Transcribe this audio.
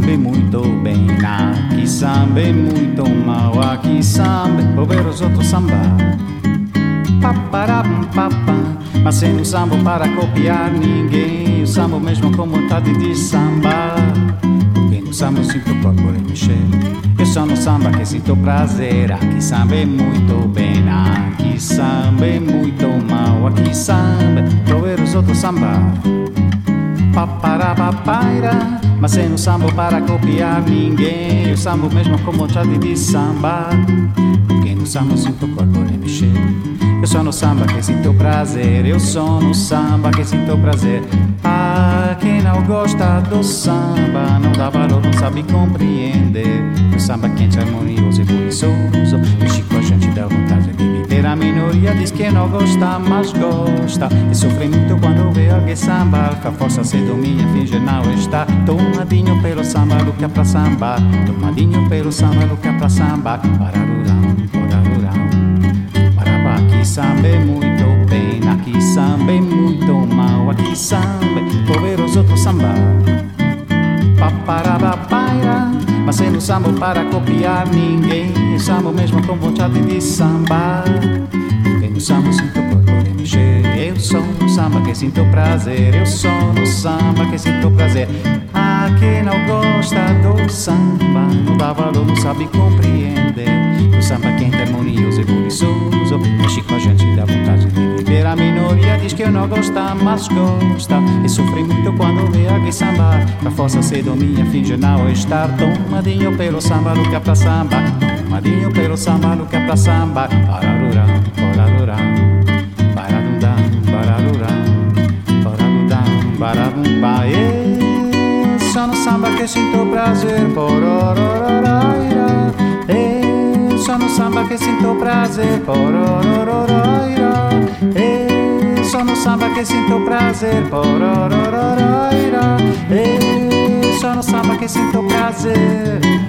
samba é muito bem, aqui samba é muito mal, aqui samba vou ver os outros sambar. Mas eu não sambo para copiar ninguém, eu sambo mesmo com vontade de sambar. Porque no samba eu sinto o corpo a mexer, eu só no samba que sinto prazer. Aqui samba é muito bem, aqui samba é muito mal, aqui samba vou ver os outros sambar. Mas eu não sambo para copiar ninguém, eu sambo mesmo com vontade de sambar. Porque no samba eu sinto o corpo a mexer, eu sou no samba que sinto prazer, eu sou no samba que sinto prazer. Ah, quem não gosta do samba não dá valor, não sabe compreender. O samba quente, harmonioso e buliçoso, mexe com a gente, dá vontade de viver. A minoria diz que não gosta, mas gosta, e sofre muito quando vê alguém sambar. Com a força se domina, finge não estar. Tomadinho pelo samba, louca pra sambar. Tomadinho pelo samba, louca pra sambar. Pararurão, pararurão. Aqui samba é muito bem, aqui samba é muito mal, aqui samba vou ver os outros sambar. Mas eu não sambo para copiar ninguém, eu sambo mesmo com vontade de sambar. Porque no samba eu sinto o corpo a mexer, eu sou no samba que sinto prazer, eu sou no samba que sinto prazer. Ah, quem não gosta do samba não dá valor, não sabe compreender. O samba quente, harmonioso e buliçoso, mexe com a gente, dá vontade de viver. A minoria diz que eu não gosta, mas gosta, e sofre muito quando vê alguém sambar. Com a força se domina, finge não estar. Tomadinho pelo samba, louca pra sambar. Tomadinho pelo samba, louca pra sambar. Pararurão, pararurão, pararudam, pararurão, pararudam, pararumba. Só no samba que sinto prazer, porororororira. Só no samba que sinto prazer, porororororira. Só no samba que sinto prazer, porororororira. Só no samba que sinto prazer.